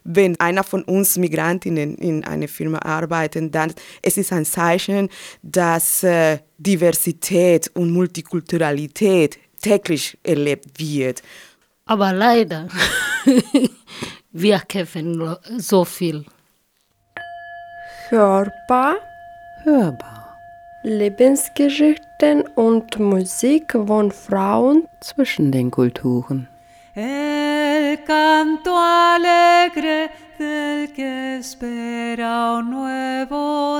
wenn einer von uns Migrantinnen in einer Firma arbeitet, dann es ist ein Zeichen, dass Diversität und Multikulturalität täglich erlebt wird. Aber leider, wir kämpfen so viel. Hörbar. Lebensgeschichten und Musik von Frauen zwischen den Kulturen. El canto alegre del que espera un nuevo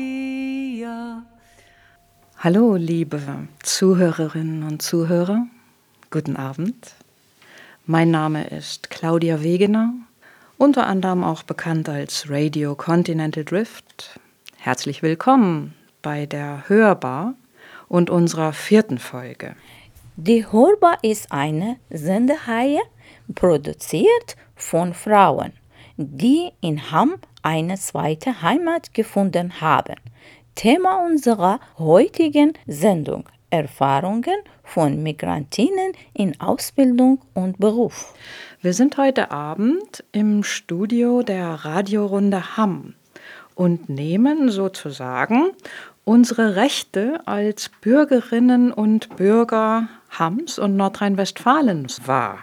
día. Hallo, liebe Zuhörerinnen und Zuhörer. Guten Abend. Mein Name ist Claudia Wegener, unter anderem auch bekannt als Radio Continental Drift. Herzlich willkommen bei der Hörbar und unserer 4. Folge. Die Hörbar ist eine Sendereihe, produziert von Frauen, die in Hamm eine zweite Heimat gefunden haben. Thema unserer heutigen Sendung: Erfahrungen von Migrantinnen in Ausbildung und Beruf. Wir sind heute Abend im Studio der Radiorunde Hamm und nehmen sozusagen unsere Rechte als Bürgerinnen und Bürger Hamms und Nordrhein-Westfalens wahr.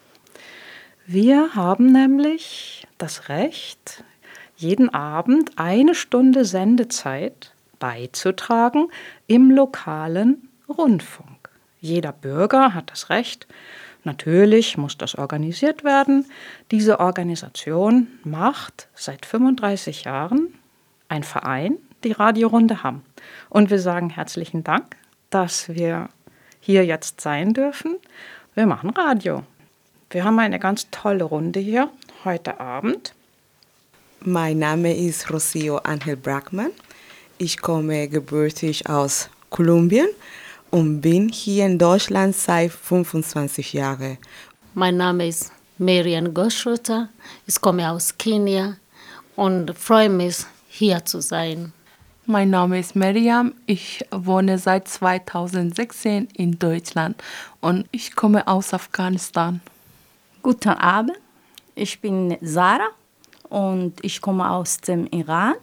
Wir haben nämlich das Recht, jeden Abend 1 Stunde Sendezeit beizutragen im lokalen Rundfunk. Jeder Bürger hat das Recht. Natürlich muss das organisiert werden. Diese Organisation macht seit 35 Jahren ein Verein, die Radiorunde Hamm. Und wir sagen herzlichen Dank, dass wir hier jetzt sein dürfen. Wir machen Radio. Wir haben eine ganz tolle Runde hier heute Abend. Mein Name ist Rocio Angel Brackmann. Ich komme gebürtig aus Kolumbien und bin hier in Deutschland seit 25 Jahren. Mein Name ist Marian Goschrutter. Ich komme aus Kenia und freue mich, hier zu sein. Mein Name ist Miriam. Ich wohne seit 2016 in Deutschland und ich komme aus Afghanistan. Guten Abend, ich bin Sarah und ich komme aus dem Iran.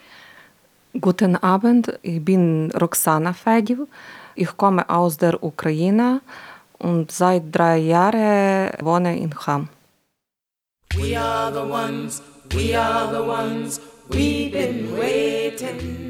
Guten Abend, ich bin Roxana Fedil. Ich komme aus der Ukraine und seit 3 Jahren wohne in Hamm. We are the ones, we've been waiting.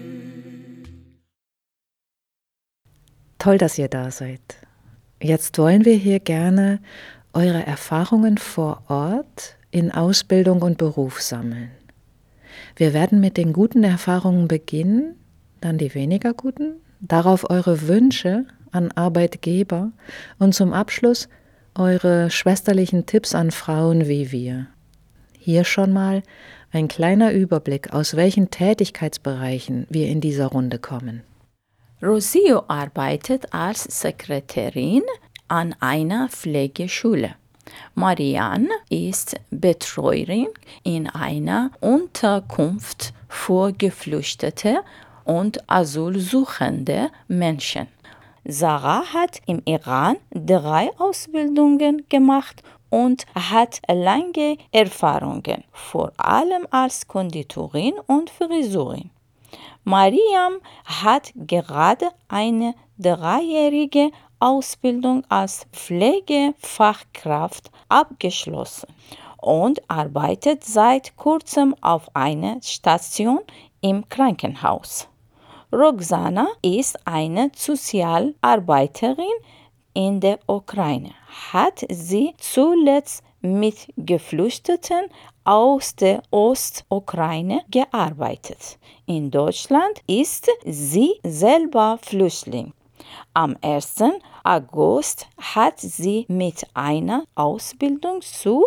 Toll, dass ihr da seid. Jetzt wollen wir hier gerne eure Erfahrungen vor Ort in Ausbildung und Beruf sammeln. Wir werden mit den guten Erfahrungen beginnen, dann die weniger guten, darauf eure Wünsche an Arbeitgeber und zum Abschluss eure schwesterlichen Tipps an Frauen wie wir. Hier schon mal ein kleiner Überblick, aus welchen Tätigkeitsbereichen wir in dieser Runde kommen. Rocio arbeitet als Sekretärin an einer Pflegeschule. Marianne ist Betreuerin in einer Unterkunft für Geflüchtete und asylsuchende Menschen. Sarah hat im Iran 3 Ausbildungen gemacht und hat lange Erfahrungen, vor allem als Konditorin und Friseurin. Mariam hat gerade eine 3-jährige Ausbildung als Pflegefachkraft abgeschlossen und arbeitet seit kurzem auf einer Station im Krankenhaus. Roxana ist eine Sozialarbeiterin in der Ukraine. Hat sie zuletzt mit Geflüchteten aus der Ostukraine gearbeitet. In Deutschland ist sie selber Flüchtling. Am 1. August hat sie mit einer Ausbildung zur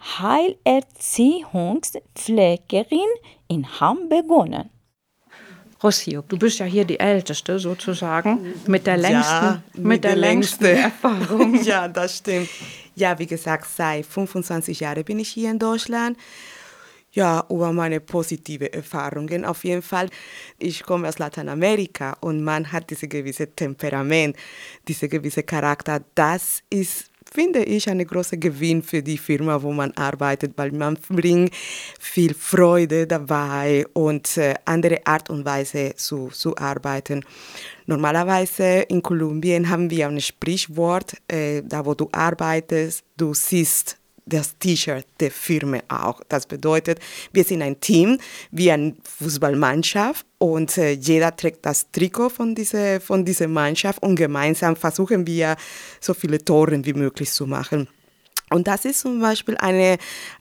Heilerziehungspflegerin in Hamm begonnen. Rocio, du bist ja hier die Älteste sozusagen, mit der längsten, längsten Erfahrung. Ja, das stimmt. Ja, wie gesagt, seit 25 Jahren bin ich hier in Deutschland. Ja, über meine positive Erfahrungen auf jeden Fall. Ich komme aus Lateinamerika und man hat dieses gewisse Temperament, diese gewisse Charakter. Das ist finde ich, ein großer Gewinn für die Firma, wo man arbeitet, weil man bringt viel Freude dabei und andere Art und Weise zu arbeiten. Normalerweise in Kolumbien haben wir ein Sprichwort, da wo du arbeitest, du siehst das T-Shirt der Firma auch. Das bedeutet, wir sind ein Team, wie eine Fußballmannschaft und jeder trägt das Trikot von dieser Mannschaft und gemeinsam versuchen wir, so viele Tore wie möglich zu machen. Und das ist zum Beispiel eine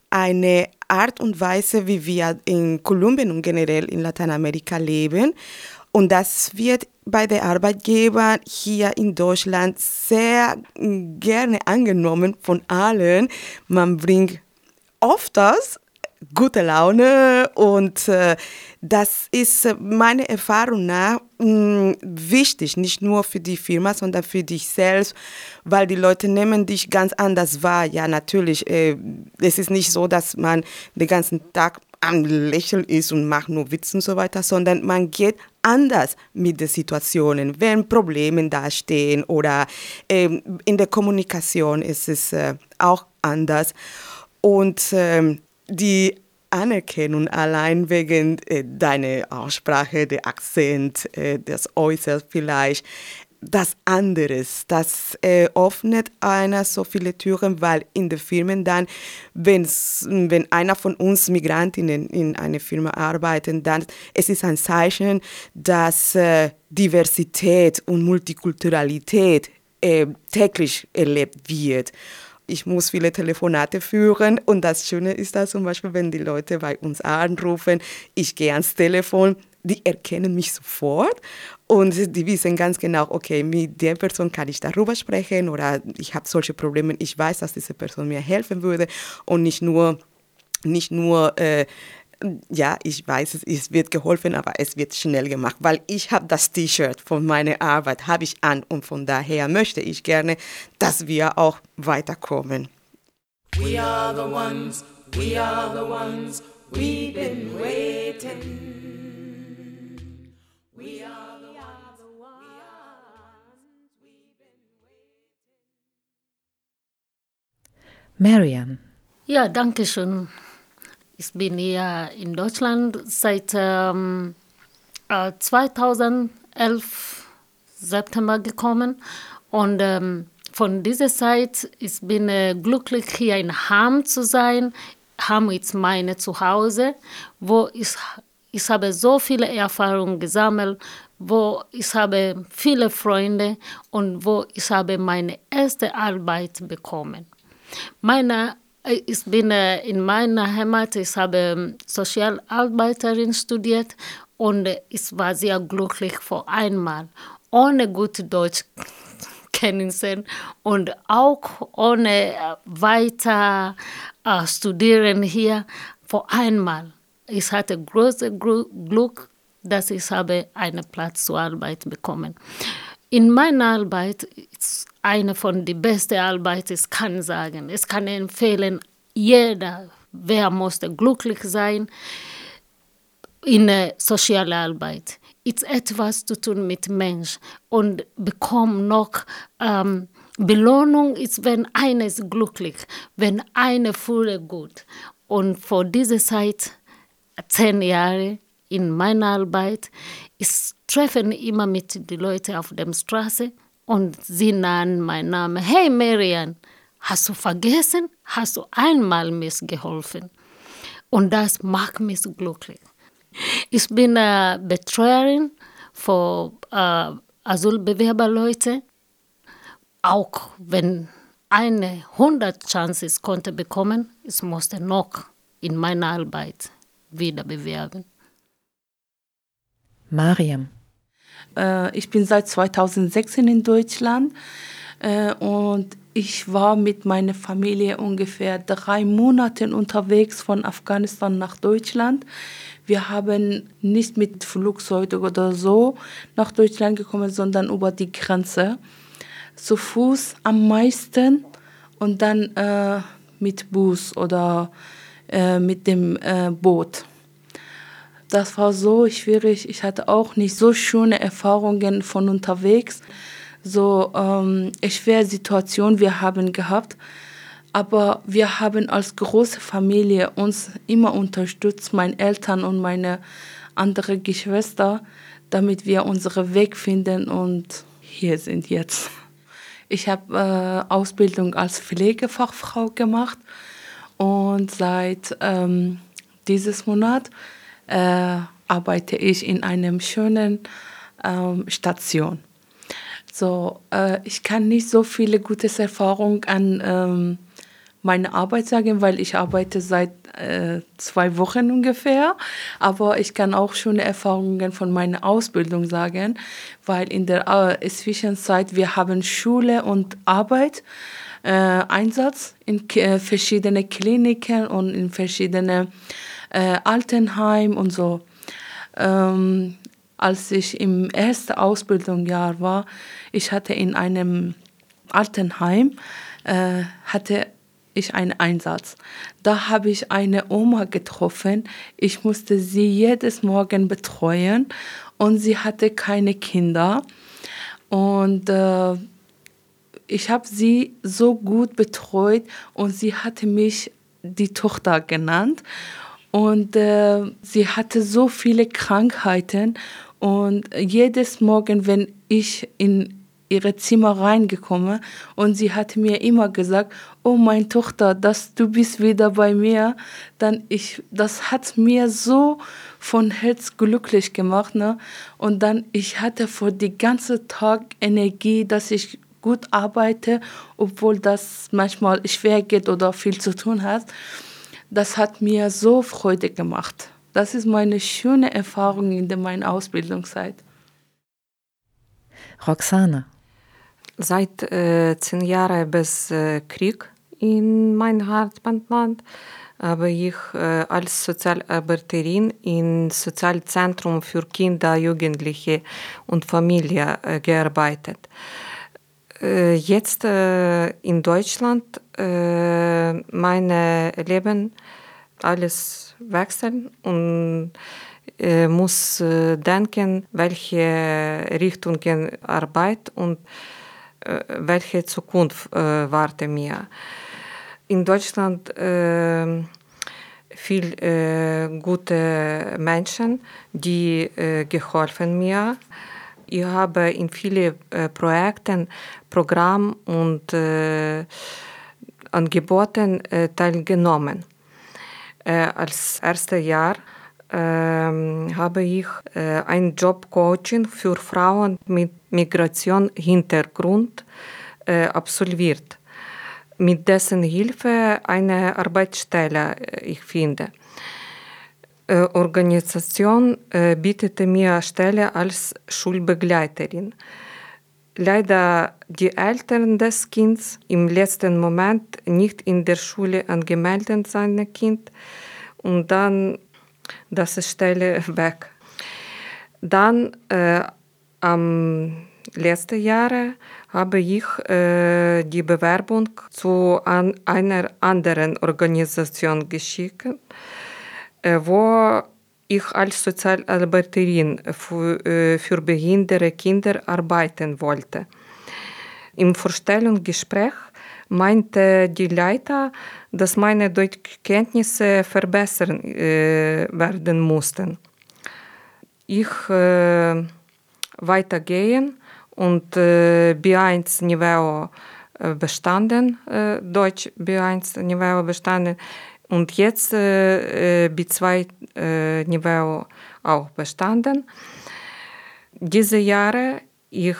Art und Weise, wie wir in Kolumbien und generell in Lateinamerika leben. Und das wird bei den Arbeitgebern hier in Deutschland sehr gerne angenommen von allen. Man bringt oft gute Laune und das ist meiner Erfahrung nach wichtig, nicht nur für die Firma, sondern für dich selbst, weil die Leute nehmen dich ganz anders wahr. Ja, natürlich, es ist nicht so, dass man den ganzen Tag am Lächeln ist und macht nur Witze und so weiter, sondern man geht anders mit den Situationen, wenn Probleme dastehen oder in der Kommunikation ist es auch anders. Und die Anerkennung allein wegen deiner Aussprache, der Akzent, das Äußere vielleicht, das anderes, das öffnet einer so viele Türen, weil in den Firmen dann, wenn einer von uns Migrantinnen in einer Firma arbeitet, dann es ist ein Zeichen, dass Diversität und Multikulturalität täglich erlebt wird. Ich muss viele Telefonate führen und das Schöne ist da zum Beispiel, wenn die Leute bei uns anrufen, ich gehe ans Telefon, die erkennen mich sofort und die wissen ganz genau, okay, mit der Person kann ich darüber sprechen oder ich habe solche Probleme, ich weiß, dass diese Person mir helfen würde und nicht nur ja, ich weiß, es wird geholfen, aber es wird schnell gemacht, weil ich habe das T-Shirt von meiner Arbeit, habe ich an und von daher möchte ich gerne, dass wir auch weiterkommen. We are the ones, we've been waiting. We are the ones, we've been waiting. Mariam. Ja, danke schön. Ich bin hier in Deutschland seit 2011 September gekommen und von dieser Zeit ich bin glücklich hier in Hamm zu sein. Hamm ist meine Zuhause, wo ich habe so viele Erfahrungen gesammelt, wo ich habe viele Freunde und wo ich habe meine erste Arbeit bekommen. Ich bin in meiner Heimat, ich habe Sozialarbeiterin studiert und ich war sehr glücklich vor einmal, ohne gut Deutsch Kenntnisse und auch ohne weiter studieren hier vor einmal. Ich hatte großes Glück, dass ich habe einen Platz zur Arbeit bekommen. In meiner Arbeit ist eine von den besten Arbeiten, ich kann sagen. Ich kann empfehlen, jeder, wer muss glücklich sein in der Sozialarbeit. Es ist etwas zu tun mit Mensch und bekommt noch Belohnung, ist, wenn einer ist glücklich, wenn einer fühlt gut. Und vor dieser Zeit, 10 Jahre in meiner Arbeit, ich treffe immer mit den Leuten auf der Straße und sie nennen meinen Namen. Hey Marian, hast du vergessen? Hast du einmal mir geholfen? Und das macht mich glücklich. Ich bin Betreuerin für Asylbewerberleute. Auch wenn eine 100 Chancen konnte bekommen, ich musste noch in meiner Arbeit wieder bewerben. Mariam. Ich bin seit 2016 in Deutschland und ich war mit meiner Familie ungefähr 3 Monate unterwegs von Afghanistan nach Deutschland. Wir haben nicht mit Flugzeug oder so nach Deutschland gekommen, sondern über die Grenze. Zu Fuß am meisten und dann mit Bus oder mit dem Boot. Das war so schwierig. Ich hatte auch nicht so schöne Erfahrungen von unterwegs. so schwere Situation wir haben gehabt. Aber wir haben als große Familie uns immer unterstützt, meine Eltern und meine andere Geschwister, damit wir unseren Weg finden und hier sind jetzt. Ich habe Ausbildung als Pflegefachfrau gemacht und seit dieses Monat arbeite ich in einem schönen Station. So, ich kann nicht so viele gute Erfahrungen an meine Arbeit sagen, weil ich arbeite seit 2 Wochen ungefähr. Aber ich kann auch schöne Erfahrungen von meiner Ausbildung sagen, weil in der Zwischenzeit wir haben Schule und Arbeit, Einsatz in verschiedene Kliniken und in verschiedene Altenheim und so. Als ich im ersten Ausbildungsjahr war, ich hatte in einem Altenheim, hatte ich einen Einsatz. Da habe ich eine Oma getroffen. Ich musste sie jedes Morgen betreuen und sie hatte keine Kinder. Und ich habe sie so gut betreut und sie hatte mich die Tochter genannt. Und sie hatte so viele Krankheiten und jedes Morgen, wenn ich in ihre Zimmer reingekommen und sie hat mir immer gesagt, oh meine Tochter, du bist wieder bei mir, das hat mir so von Herz glücklich gemacht, ne? Und dann, ich hatte für den ganzen Tag Energie, dass ich gut arbeite, obwohl das manchmal schwer geht oder viel zu tun hat. Das hat mir so Freude gemacht. Das ist meine schöne Erfahrung in meiner Ausbildungszeit. Roxana. Seit 10 Jahren bis Krieg in mein Heimatland habe ich als Sozialarbeiterin im Sozialzentrum für Kinder, Jugendliche und Familie gearbeitet. Jetzt in Deutschland mein Leben alles wechseln und muss denken, welche Richtungen Arbeit und welche Zukunft warte mir. In Deutschland viele gute Menschen, die geholfen mir. Ich habe in vielen Projekten, Programmen und Angeboten teilgenommen. Als erstes Jahr habe ich ein Jobcoaching für Frauen mit Migrationshintergrund absolviert, mit dessen Hilfe eine Arbeitsstelle ich finde. Organisation bietete mir Stelle als Schulbegleiterin. Leider die Eltern des Kindes im letzten Moment nicht in der Schule angemeldet sein Kind und dann das Stelle weg. Dann am letzten Jahr habe ich die Bewerbung zu einer anderen Organisation geschickt, wo ich als Sozialarbeiterin für behinderte Kinder arbeiten wollte. Im Vorstellungsgespräch meinte die Leiter, dass meine Deutschkenntnisse verbessern werden mussten. Ich weitergehen und B1-Niveau bestanden, Deutsch B1-Niveau bestanden und jetzt B2-Niveau auch bestanden. Diese Jahre ich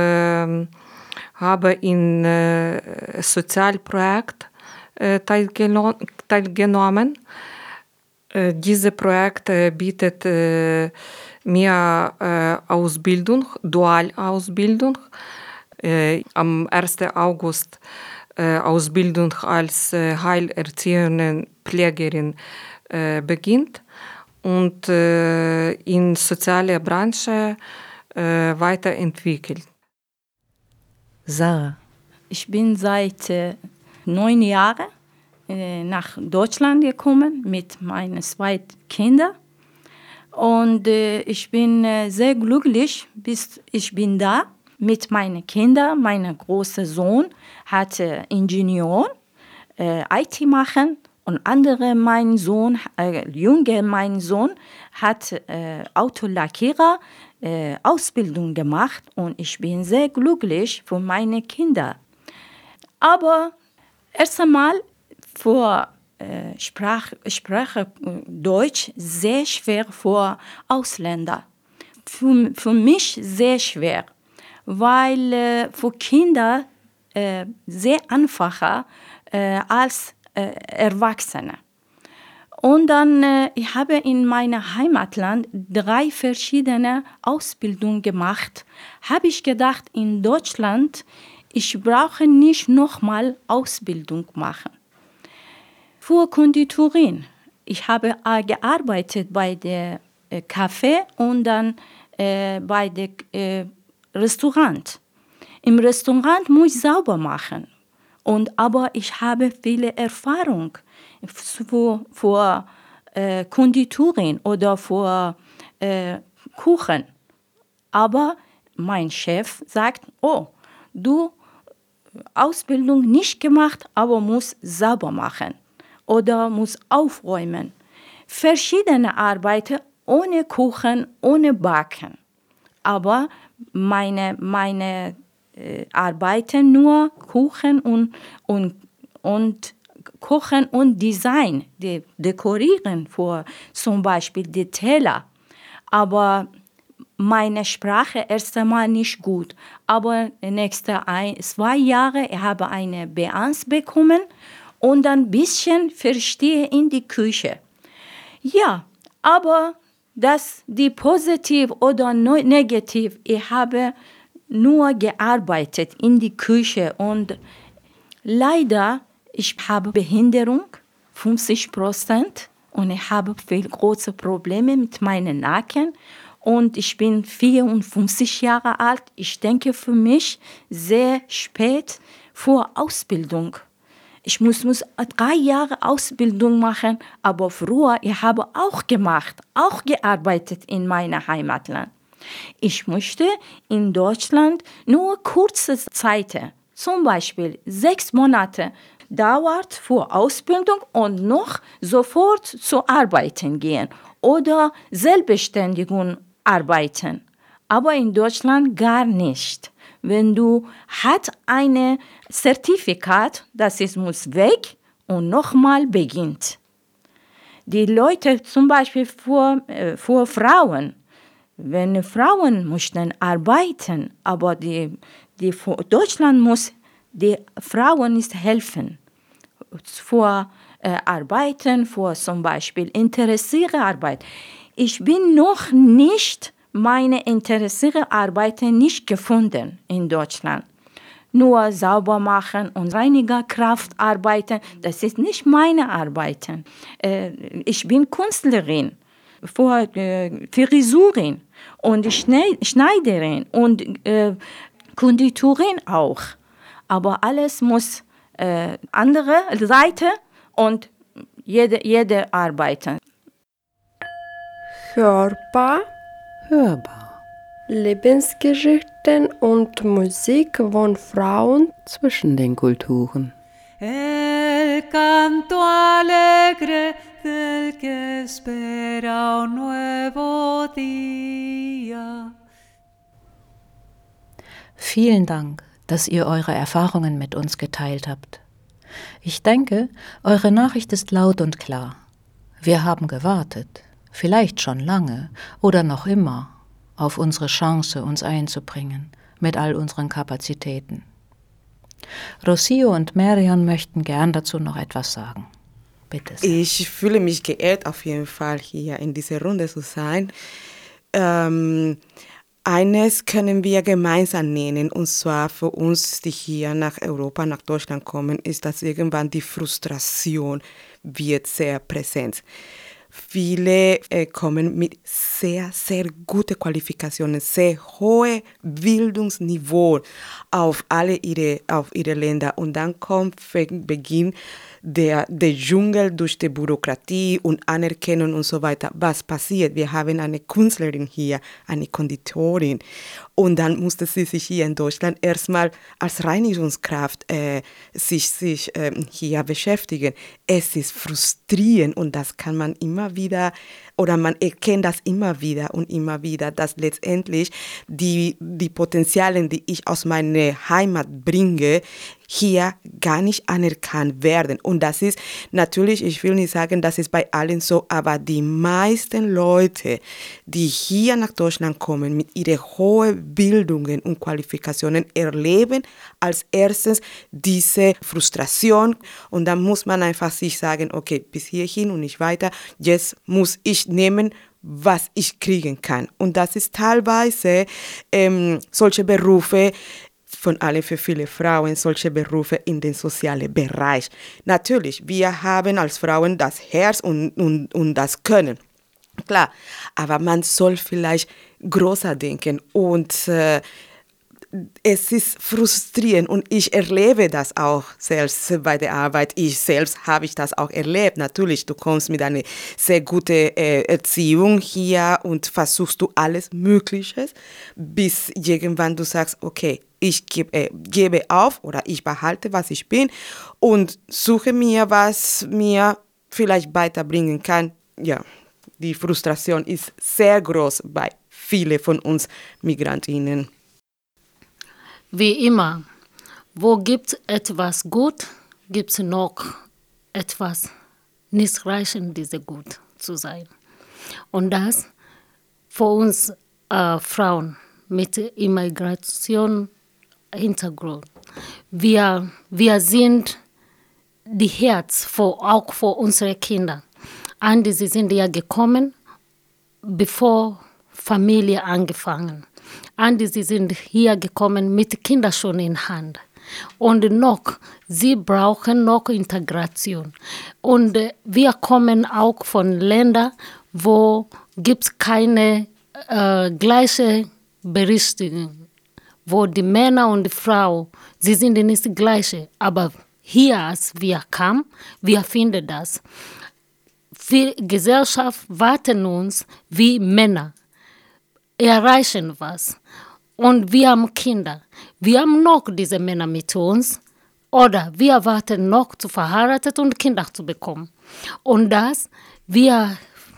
habe in Sozialprojekt teilgenommen. Dieses Projekt bietet mir Ausbildung, Dualausbildung. Am 1. August Ausbildung als heilerziehende Pflegerin beginnt und in sozialer Branche weiterentwickelt. Sarah. Ich bin seit 9 Jahren nach Deutschland gekommen mit meinen 2 Kindern. Und ich bin sehr glücklich, bis ich bin da. mit meinen Kindern. Mein großer Sohn hat Ingenieur, IT machen und mein Sohn hat Autolackierer Ausbildung gemacht und ich bin sehr glücklich für meine Kinder. Aber erst einmal für Sprache Deutsch sehr schwer für Ausländer. Für mich sehr schwer, weil für Kinder sehr einfacher als Erwachsene. Und dann, ich habe in meinem Heimatland 3 verschiedene Ausbildungen gemacht. Habe ich gedacht, in Deutschland, ich brauche nicht nochmal Ausbildung machen. Für Konditorin. Ich habe gearbeitet bei der Café und dann bei dem Restaurant. Im Restaurant muss ich sauber machen. Aber ich habe viele Erfahrung für Konditorin oder für Kuchen. Aber mein Chef sagt, oh, du Ausbildung nicht gemacht, aber musst sauber machen oder musst aufräumen. Verschiedene Arbeiten ohne Kuchen, ohne Backen. Aber meine Arbeiten nur Kuchen und Kochen und Design, dekorieren für zum Beispiel die Teller. Aber meine Sprache erst einmal nicht gut. Aber nächste 2 Jahre habe ich eine B1 bekommen und ein bisschen verstehe in die Küche. Ja, aber die positiv oder negativ, ich habe nur gearbeitet in die Küche und leider, ich habe Behinderung, 50%, und ich habe viel große Probleme mit meinem Nacken und ich bin 54 Jahre alt. Ich denke für mich sehr spät vor Ausbildung. Ich muss 3 Jahre Ausbildung machen, aber früher, ich habe auch gemacht, auch gearbeitet in meinem Heimatland. Ich möchte in Deutschland nur kurze Zeiten, zum Beispiel 6 Monate, dauert für Ausbildung und noch sofort zu arbeiten gehen oder selbstständig arbeiten. Aber in Deutschland gar nicht. Wenn du hast ein Zertifikat, muss weg und nochmal beginnt. Die Leute zum Beispiel für Frauen, wenn Frauen möchten arbeiten, aber Deutschland muss die Frauen nicht helfen. Für Arbeiten, für zum Beispiel interessierte Arbeit. Ich bin noch nicht meine interessierte Arbeiten nicht gefunden in Deutschland. Nur sauber machen und Reinigerkraft arbeiten, das ist nicht meine Arbeiten. Ich bin Künstlerin, Frisurin und Schneiderin und Konditorin auch. Aber alles muss andere Seite und jede arbeiten. Hörbar. Lebensgeschichten und Musik von Frauen zwischen den Kulturen. El canto alegre del que espera un nuevo día. Vielen Dank, dass ihr eure Erfahrungen mit uns geteilt habt. Ich denke, eure Nachricht ist laut und klar. Wir haben gewartet, vielleicht schon lange oder noch immer, auf unsere Chance, uns einzubringen, mit all unseren Kapazitäten. Rocio und Marian möchten gern dazu noch etwas sagen. Bitte sehr. Ich fühle mich geehrt, auf jeden Fall hier in dieser Runde zu sein. Eines können wir gemeinsam nennen, und zwar für uns, die hier nach Europa, nach Deutschland kommen, ist, dass irgendwann die Frustration wird sehr präsent. Viele kommen mit sehr, sehr guten Qualifikationen, sehr hohe Bildungsniveau auf ihre Länder. Und dann kommt Beginn der Dschungel durch die Bürokratie und Anerkennung und so weiter. Was passiert? Wir haben eine Künstlerin hier, eine Konditorin. Und dann musste sie sich hier in Deutschland erstmal als Reinigungskraft sich hier beschäftigen. Es ist frustrierend und das kann man immer wieder, oder man erkennt das immer wieder, dass letztendlich die Potenziale, die ich aus meiner Heimat bringe, hier gar nicht anerkannt werden. Und das ist natürlich, ich will nicht sagen, das ist bei allen so, aber die meisten Leute, die hier nach Deutschland kommen, mit ihren hohen Bildungen und Qualifikationen, erleben als erstes diese Frustration. Und dann muss man einfach sich sagen, okay, bis hierhin und nicht weiter, jetzt muss ich nehmen, was ich kriegen kann. Und das ist teilweise solche Berufe, von allem für viele Frauen, solche Berufe in den sozialen Bereich. Natürlich, wir haben als Frauen das Herz und das Können. Klar, aber man soll vielleicht größer denken und es ist frustrierend und ich erlebe das auch selbst bei der Arbeit. Ich selbst habe das auch erlebt. Natürlich, du kommst mit einer sehr guten Erziehung hier und versuchst du alles Mögliche, bis irgendwann du sagst, okay, ich gebe auf oder ich behalte, was ich bin und suche mir, was mir vielleicht weiterbringen kann. Ja, die Frustration ist sehr groß bei vielen von uns Migrantinnen. Wie immer, wo gibt es etwas gut, gibt es noch etwas nicht reichend, diese gut zu sein. Und das für uns Frauen mit Immigrationshintergrund. Wir sind die Herz auch für unsere Kinder. Und sie sind ja gekommen, bevor Familie angefangen. Und sie sind hier gekommen mit Kindern schon in Hand. Und sie brauchen noch Integration. Und wir kommen auch von Ländern, wo es keine gleiche Berechtigung, wo die Männer und die Frauen, sie sind nicht die gleiche. Aber hier, als wir kamen, wir finden das. Die Gesellschaft warten uns wie Männer. Erreichen was. Und wir haben Kinder. Wir haben noch diese Männer mit uns. Oder wir warten noch zu verheiratet und Kinder zu bekommen. Und das, wir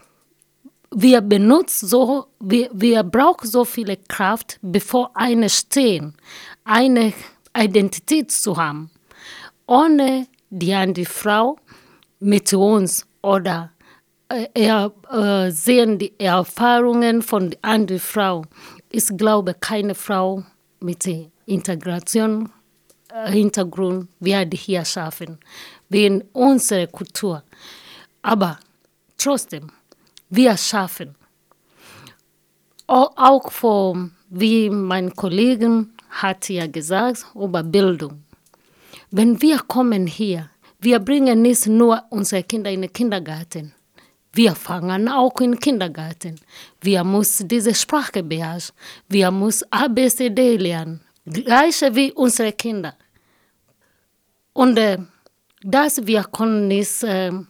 brauchen so viel Kraft, bevor eine stehen, eine Identität zu haben. Ohne die Frau mit uns oder sehen die Erfahrungen von anderen Frauen. Ich glaube, keine Frau mit Integration, Hintergrund wird hier schaffen, wegen unserer Kultur. Aber trotzdem, wir schaffen. Auch wie mein Kollege hat ja gesagt, über Bildung. Wenn wir kommen hier, wir bringen nicht nur unsere Kinder in den Kindergarten. Wir fangen auch im Kindergarten. Wir müssen diese Sprache beherrschen. Wir müssen ABCD lernen. Gleich wie unsere Kinder. Und wir können nicht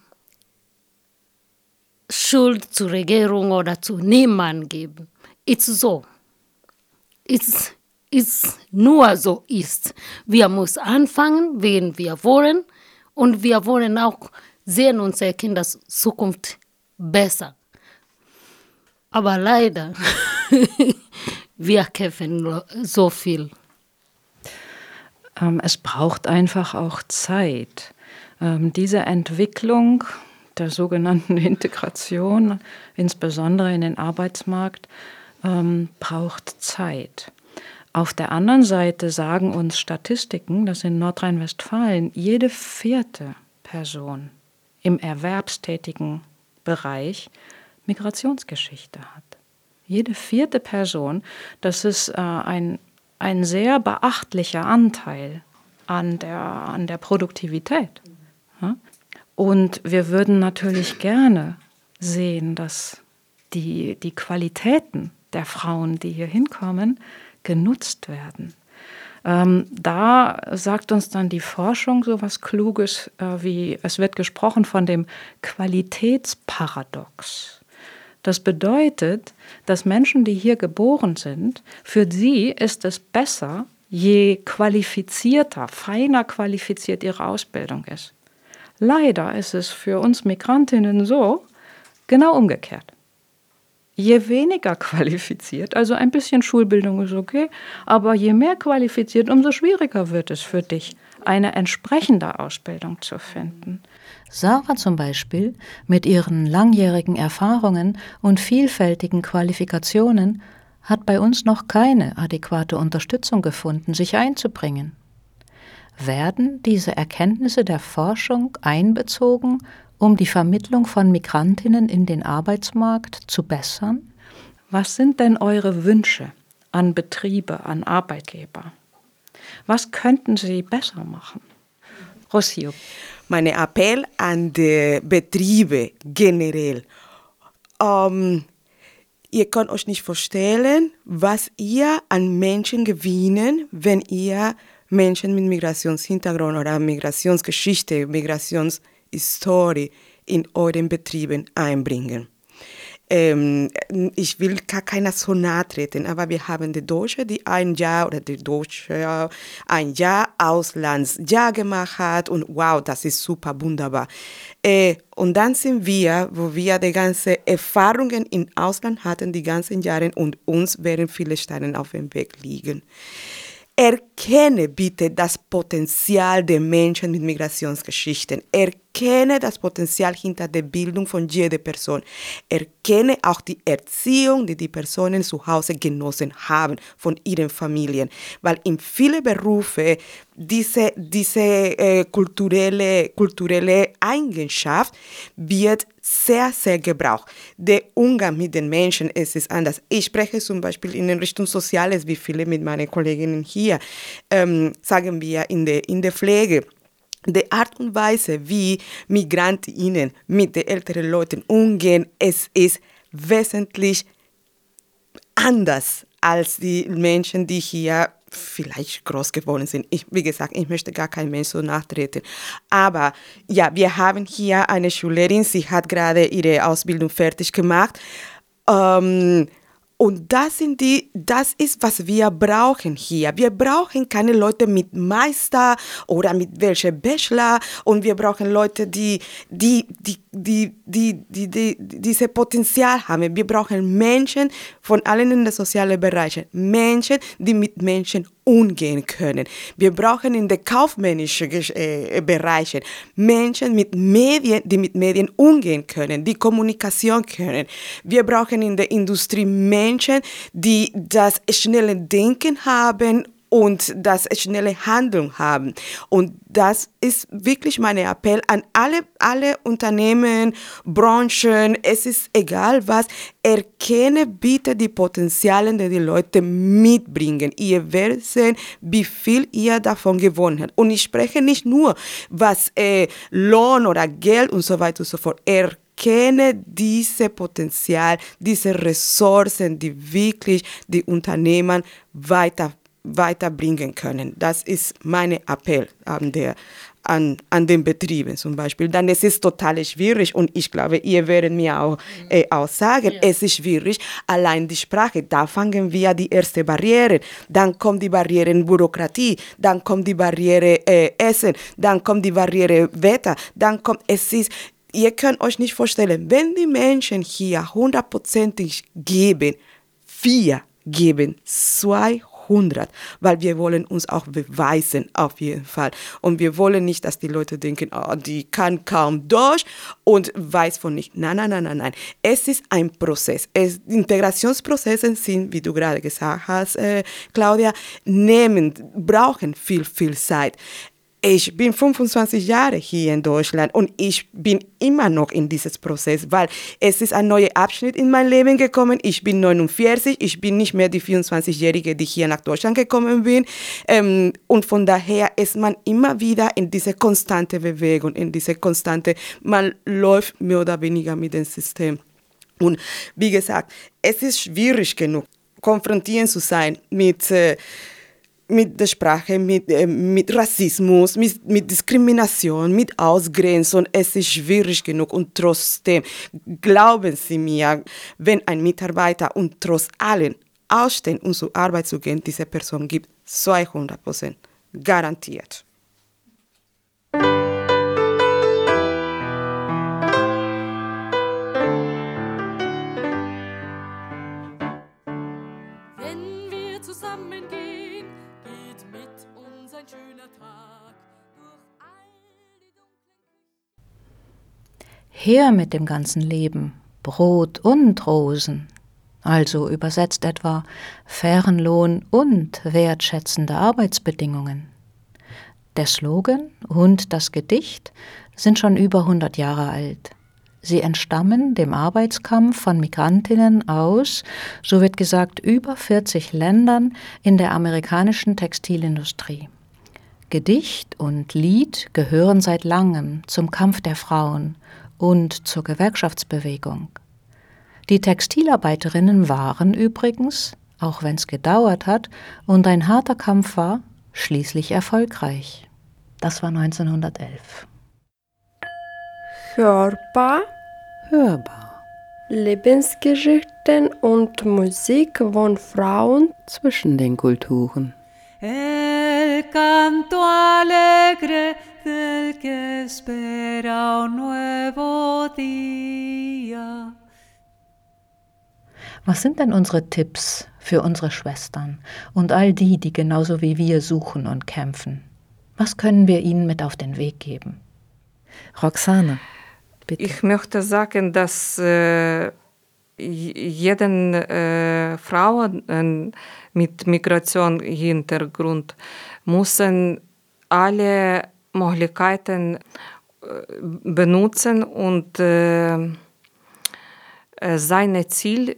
Schuld zur Regierung oder zu niemandem geben. Ist so. Ist nur so ist. Wir müssen anfangen, wen wir wollen. Und wir wollen auch sehen unsere Kinder Zukunft besser. Aber leider, wir kämpfen so viel. Es braucht einfach auch Zeit. Diese Entwicklung der sogenannten Integration, insbesondere in den Arbeitsmarkt, braucht Zeit. Auf der anderen Seite sagen uns Statistiken, dass in Nordrhein-Westfalen jede 4. Person im erwerbstätigen Bereich Migrationsgeschichte hat. Jede 4. Person, das ist ein sehr beachtlicher Anteil an der Produktivität. Ja? Und wir würden natürlich gerne sehen, dass die Qualitäten der Frauen, die hier hinkommen, genutzt werden. Da sagt uns dann die Forschung so was Kluges, wie es wird gesprochen von dem Qualitätsparadox. Das bedeutet, dass Menschen, die hier geboren sind, für sie ist es besser, je qualifizierter, feiner qualifiziert ihre Ausbildung ist. Leider ist es für uns Migrantinnen so, genau umgekehrt. Je weniger qualifiziert, also ein bisschen Schulbildung ist okay, aber je mehr qualifiziert, umso schwieriger wird es für dich, eine entsprechende Ausbildung zu finden. Sarah zum Beispiel, mit ihren langjährigen Erfahrungen und vielfältigen Qualifikationen, hat bei uns noch keine adäquate Unterstützung gefunden, sich einzubringen. Werden diese Erkenntnisse der Forschung einbezogen, um die Vermittlung von Migrantinnen in den Arbeitsmarkt zu bessern? Was sind denn eure Wünsche an Betriebe, an Arbeitgeber? Was könnten sie besser machen? Rocio. Mein Appell an die Betriebe generell. Ihr könnt euch nicht vorstellen, was ihr an Menschen gewinnen, wenn ihr Menschen mit Migrationshintergrund oder Migrationsgeschichte, Migrationshistorie in euren Betrieben einbringen. Ich will gar keiner so nahe treten, aber wir haben die Deutsche, die ein Jahr Auslandsjahr gemacht hat und wow, das ist super, wunderbar. Und dann sind wir, wo wir die ganzen Erfahrungen im Ausland hatten, die ganzen Jahre und uns werden viele Steine auf dem Weg liegen. Erkenne bitte das Potenzial der Menschen mit Migrationsgeschichten. Erkenne das Potenzial hinter der Bildung von jeder Person. Erkenne auch die Erziehung, die die Personen zu Hause genossen haben von ihren Familien. Weil in vielen Berufen diese kulturelle Eigenschaft wird sehr, sehr gebraucht. Der Umgang mit den Menschen ist anders. Ich spreche zum Beispiel in Richtung Soziales, wie viele mit meinen Kolleginnen hier, sagen wir in der Pflege. Die Art und Weise, wie Migrantinnen mit den älteren Leuten umgehen, es ist wesentlich anders als die Menschen, die hier vielleicht groß geworden sind. Wie gesagt, ich möchte gar kein Mensch so nachtreten. Aber ja, wir haben hier eine Schülerin, sie hat gerade ihre Ausbildung fertig gemacht. Und das ist, was wir brauchen hier. Wir brauchen keine Leute mit Meister oder mit welcher Bachelor. Und wir brauchen Leute, die diese Potenzial haben. Wir brauchen Menschen von allen in den sozialen Bereichen. Menschen, die mit Menschen umgehen können. Wir brauchen in den kaufmännischen Bereichen Menschen mit Medien, die mit Medien umgehen können, die Kommunikation können. Wir brauchen in der Industrie Menschen, die das schnelle Denken haben und das schnelle Handeln haben. Und das ist wirklich mein Appell an alle Unternehmen, Branchen, es ist egal was, erkenne bitte die Potenziale, die die Leute mitbringen. Ihr werdet sehen, wie viel ihr davon gewonnen habt. Und ich spreche nicht nur, was Lohn oder Geld und so weiter und so fort. Erkenne dieses Potenzial, diese Ressourcen, die wirklich die Unternehmen weiterbringen können. Das ist mein Appell an den Betrieben zum Beispiel. Dann es ist total schwierig und ich glaube, ihr werdet mir auch sagen, es ist schwierig, allein die Sprache, da fangen wir die erste Barriere, dann kommt die Barriere Bürokratie, dann kommt die Barriere Essen, dann kommt die Barriere Wetter, dann kommt ihr könnt euch nicht vorstellen, wenn die Menschen hier 100%ig geben, wir geben 200, weil wir wollen uns auch beweisen, auf jeden Fall. Und wir wollen nicht, dass die Leute denken, die kann kaum Deutsch und weiß von nichts. Nein. Es ist ein Prozess. Integrationsprozesse sind, wie du gerade gesagt hast, Claudia, brauchen viel Zeit. Ich bin 25 Jahre hier in Deutschland und ich bin immer noch in diesem Prozess, weil es ist ein neuer Abschnitt in mein Leben gekommen. Ich bin 49, ich bin nicht mehr die 24-Jährige, die hier nach Deutschland gekommen bin. Und von daher ist man immer wieder in diese konstante Bewegung, man läuft mehr oder weniger mit dem System. Und wie gesagt, es ist schwierig genug, konfrontierend zu sein mit mit der Sprache, mit Rassismus, mit Diskrimination, mit Ausgrenzung. Es ist schwierig genug und trotzdem, glauben Sie mir, wenn ein Mitarbeiter und trotz allem ausstehen, um zur Arbeit zu gehen, diese Person gibt 200%. Garantiert. Wenn wir zusammengehen, geht mit uns ein schöner Tag durch all die dunklen Her mit dem ganzen Leben, Brot und Rosen. Also übersetzt etwa fairen Lohn und wertschätzende Arbeitsbedingungen. Der Slogan und das Gedicht sind schon über 100 Jahre alt. Sie entstammen dem Arbeitskampf von Migrantinnen aus, so wird gesagt, über 40 Ländern in der amerikanischen Textilindustrie. Gedicht und Lied gehören seit langem zum Kampf der Frauen und zur Gewerkschaftsbewegung. Die Textilarbeiterinnen waren übrigens, auch wenn es gedauert hat und ein harter Kampf war, schließlich erfolgreich. Das war 1911. Hörbar, Hörbar. Lebensgeschichten und Musik von Frauen Zwischen den Kulturen. El canto alegre del que espera un nuevo día. Was sind denn unsere Tipps für unsere Schwestern und all die, die genauso wie wir suchen und kämpfen? Was können wir ihnen mit auf den Weg geben? Roxane, bitte. Ich möchte sagen, dass jede Frau mit Migrationshintergrund müssen alle Möglichkeiten benutzen und seine Ziel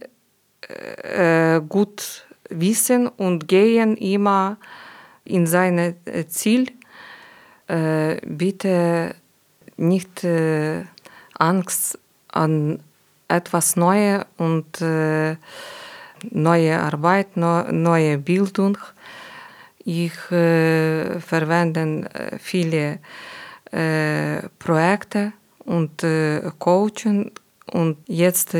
gut wissen und gehen immer in seine Ziel. Bitte nicht Angst an etwas Neues und neue Arbeit, neue Bildung. Ich verwende viele Projekte und Coaching und jetzt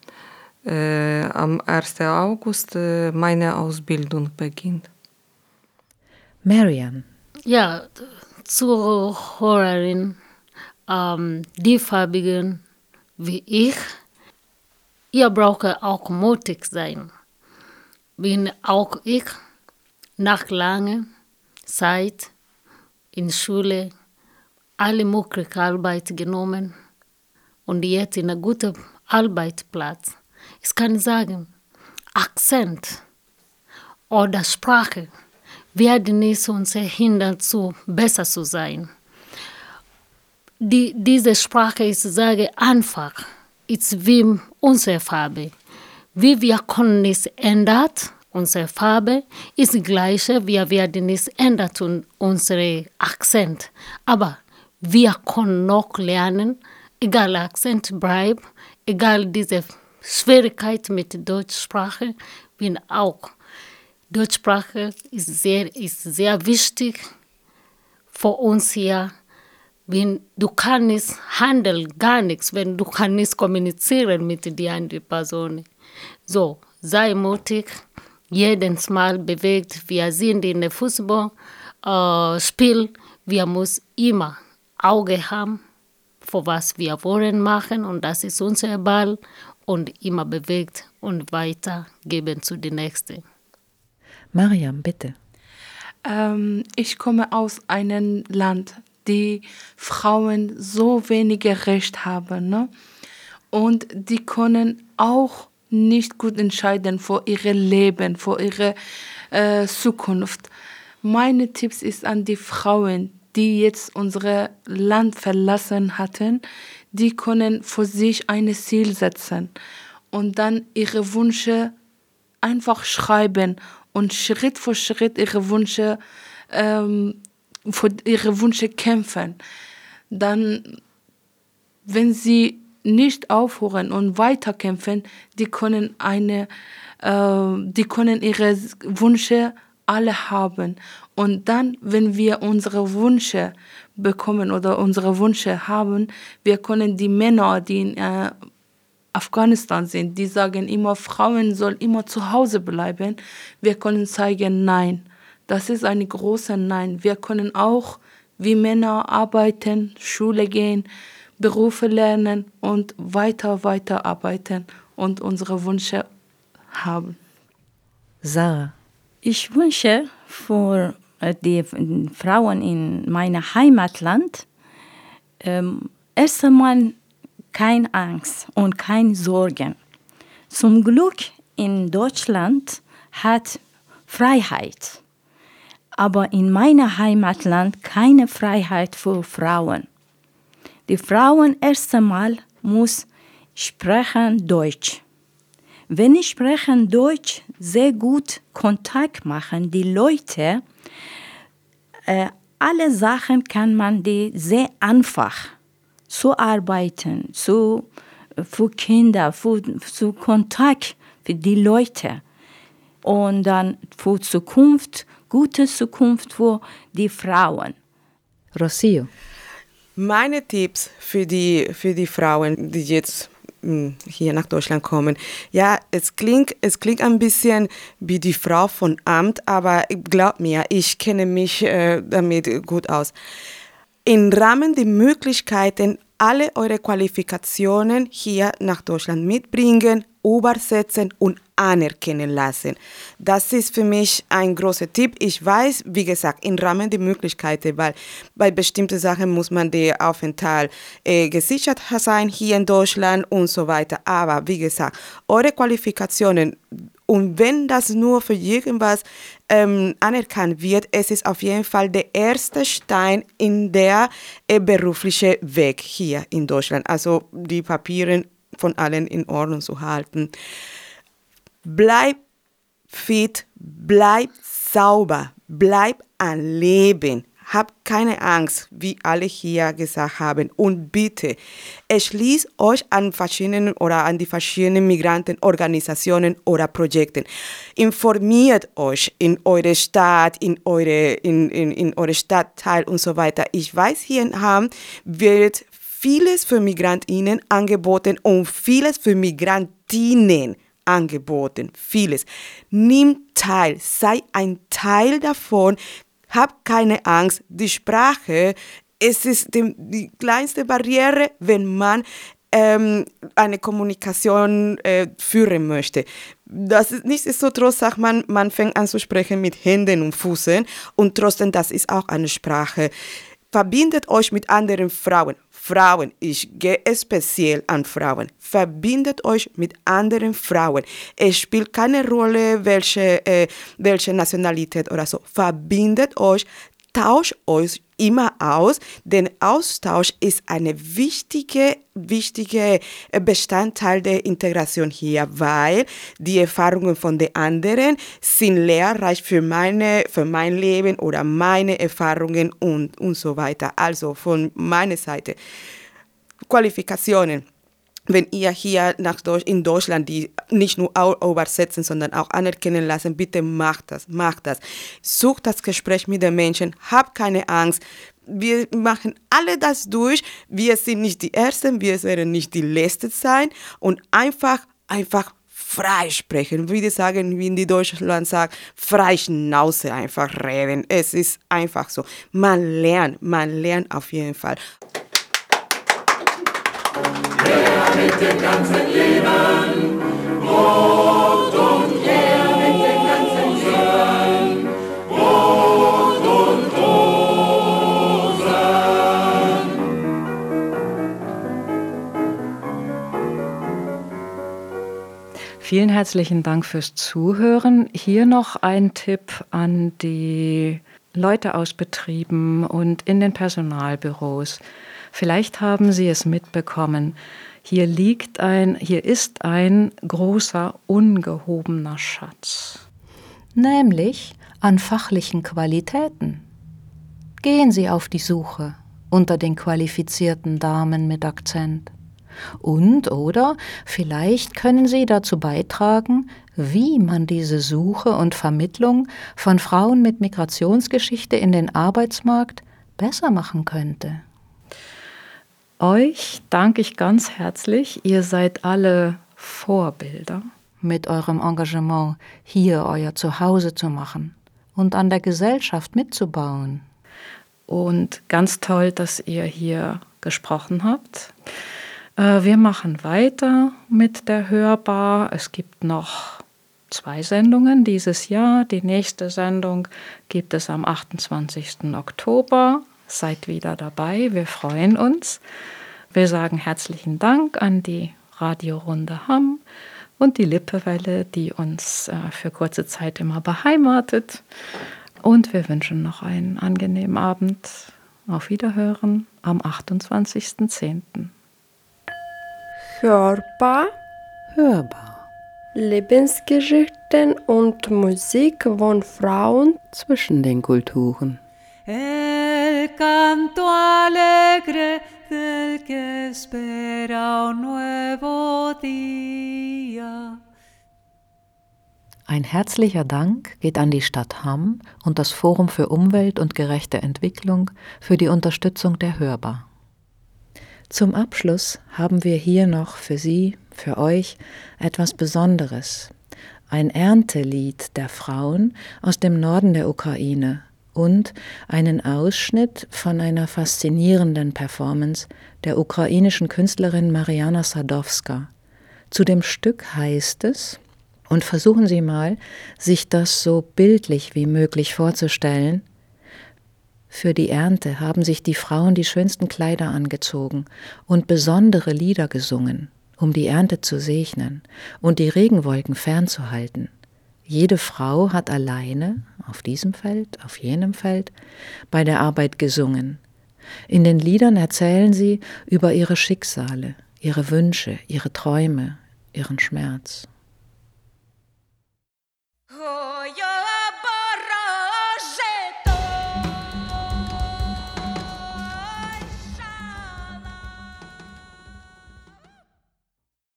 am 1. August meine Ausbildung beginnt. Marian. Ja, zur Hörerin, die Farbigen wie ich, ihr braucht auch mutig sein. Bin auch ich nach langer Zeit in Schule alle mögliche Arbeit genommen und jetzt in einem guten Arbeitsplatz. Ich kann sagen, Akzent oder Sprache werden nicht uns hindern, besser zu sein. Diese Sprache ist, sage einfach, ist wie unsere Farbe. Wie wir können nicht ändern, unsere Farbe ist die gleiche, wir werden nicht ändern unsere Akzent. Aber wir können noch lernen, egal Akzent bleibt, egal diese Schwierigkeit mit der Deutschsprache, bin auch. Deutschsprache ist sehr wichtig für uns hier. Wenn du kannst handeln, gar nichts, wenn du kannst kommunizieren mit den anderen Personen. So, sei mutig, jedes Mal bewegt. Wir sind in einem Fußballspiel, wir müssen immer Auge haben, für was wir wollen machen und das ist unser Ball und immer bewegt und weitergeben zu den Nächsten. Mariam, bitte. Ich komme aus einem Land, die Frauen so wenige Recht haben, ne? Und die können auch nicht gut entscheiden für ihr Leben, für ihre Zukunft. Meine Tipps ist an die Frauen, die jetzt unser Land verlassen hatten, die können für sich ein Ziel setzen und dann ihre Wünsche einfach schreiben und Schritt für Schritt ihre Wünsche für ihre Wünsche kämpfen. Dann, wenn sie nicht aufhören und weiterkämpfen, die können ihre Wünsche alle haben. Und dann, wenn wir unsere Wünsche bekommen oder unsere Wünsche haben, wir können die Männer, die in Afghanistan sind, die sagen immer, Frauen sollen immer zu Hause bleiben. Wir können zeigen, nein, das ist ein großes Nein. Wir können auch wie Männer arbeiten, Schule gehen, Berufe lernen und weiter arbeiten und unsere Wünsche haben. Sarah. Ich wünsche für die Frauen in meinem Heimatland erst einmal keine Angst und keine Sorgen. Zum Glück in Deutschland hat Freiheit, aber in meinem Heimatland keine Freiheit für Frauen. Die Frauen erst einmal muss sprechen Deutsch. Wenn ich spreche Deutsch, sehr gut Kontakt machen, die Leute, alle Sachen kann man die sehr einfach zu arbeiten, für Kinder, für Kontakt für die Leute und dann für Zukunft, gute Zukunft für die Frauen. Rocio. Meine Tipps für die Frauen, die jetzt hier nach Deutschland kommen. Ja, es klingt ein bisschen wie die Frau von Amt, aber glaubt mir, ich kenne mich damit gut aus. Im Rahmen der Möglichkeiten, alle eure Qualifikationen hier nach Deutschland mitbringen, übersetzen und anerkennen lassen. Das ist für mich ein großer Tipp. Ich weiß, wie gesagt, im Rahmen der Möglichkeiten, weil bei bestimmten Sachen muss man der Aufenthalt gesichert sein hier in Deutschland und so weiter. Aber wie gesagt, eure Qualifikationen, und wenn das nur für irgendwas anerkannt wird, es ist auf jeden Fall der erste Stein in der berufliche Weg hier in Deutschland. Also die Papiere von allen in Ordnung zu halten. Bleib fit, bleib sauber, bleib am Leben. Habt keine Angst, wie alle hier gesagt haben. Und bitte, schließt euch an die verschiedenen Migrantenorganisationen oder Projekten. Informiert euch in eure Stadt, in eure Stadtteil und so weiter. Ich weiß, hier in Hamm wird vieles für MigrantInnen angeboten und vieles für Migrantinnen angeboten. Vieles. Nimm teil, sei ein Teil davon. Hab keine Angst. Die Sprache, es ist die kleinste Barriere, wenn man eine Kommunikation führen möchte. Das ist nichtsdestotrotz, sagt man fängt an zu sprechen mit Händen und Füßen und trotzdem, das ist auch eine Sprache. Verbindet euch mit anderen Frauen. Frauen, ich gehe speziell an Frauen. Verbindet euch mit anderen Frauen. Es spielt keine Rolle, welche Nationalität oder so. Verbindet euch, tauscht euch immer aus, denn Austausch ist eine wichtige Bestandteil der Integration hier, weil die Erfahrungen von den anderen sind lehrreich für mein Leben oder meine Erfahrungen und so weiter. Also von meiner Seite Qualifikationen. Wenn ihr hier in Deutschland die nicht nur übersetzen, sondern auch anerkennen lassen, bitte macht das. Sucht das Gespräch mit den Menschen, habt keine Angst. Wir machen alle das durch. Wir sind nicht die Ersten, wir werden nicht die Letzten sein und einfach frei sprechen. Wie die sagen, wie in die Deutschland sagt, frei Schnauze einfach reden. Es ist einfach so. Man lernt auf jeden Fall. Er mit dem ganzen Leben, Brot und er mit dem ganzen Leben, Brot und Rosen. Vielen herzlichen Dank fürs Zuhören. Hier noch ein Tipp an die Leute aus Betrieben und in den Personalbüros. Vielleicht haben Sie es mitbekommen. Hier ist ein großer, ungehobener Schatz. Nämlich an fachlichen Qualitäten. Gehen Sie auf die Suche unter den qualifizierten Damen mit Akzent. Oder vielleicht können Sie dazu beitragen, wie man diese Suche und Vermittlung von Frauen mit Migrationsgeschichte in den Arbeitsmarkt besser machen könnte. Euch danke ich ganz herzlich. Ihr seid alle Vorbilder. Mit eurem Engagement hier euer Zuhause zu machen und an der Gesellschaft mitzubauen. Und ganz toll, dass ihr hier gesprochen habt. Wir machen weiter mit der Hörbar. Es gibt noch 2 Sendungen dieses Jahr. Die nächste Sendung gibt es am 28. Oktober. Seid wieder dabei, wir freuen uns. Wir sagen herzlichen Dank an die Radiorunde Hamm und die Lippewelle, die uns für kurze Zeit immer beheimatet. Und wir wünschen noch einen angenehmen Abend. Auf Wiederhören am 28.10. Hörbar. Hörbar. Lebensgeschichten und Musik von Frauen Zwischen den Kulturen. El canto alegre del que espera un nuevo día. Ein herzlicher Dank geht an die Stadt Hamm und das Forum für Umwelt und gerechte Entwicklung für die Unterstützung der Hörbar. Zum Abschluss haben wir hier noch für Sie, für euch, etwas Besonderes. Ein Erntelied der Frauen aus dem Norden der Ukraine und einen Ausschnitt von einer faszinierenden Performance der ukrainischen Künstlerin Mariana Sadowska. Zu dem Stück heißt es, und versuchen Sie mal, sich das so bildlich wie möglich vorzustellen: Für die Ernte haben sich die Frauen die schönsten Kleider angezogen und besondere Lieder gesungen, um die Ernte zu segnen und die Regenwolken fernzuhalten. Jede Frau hat alleine, auf diesem Feld, auf jenem Feld, bei der Arbeit gesungen. In den Liedern erzählen sie über ihre Schicksale, ihre Wünsche, ihre Träume, ihren Schmerz. Oh.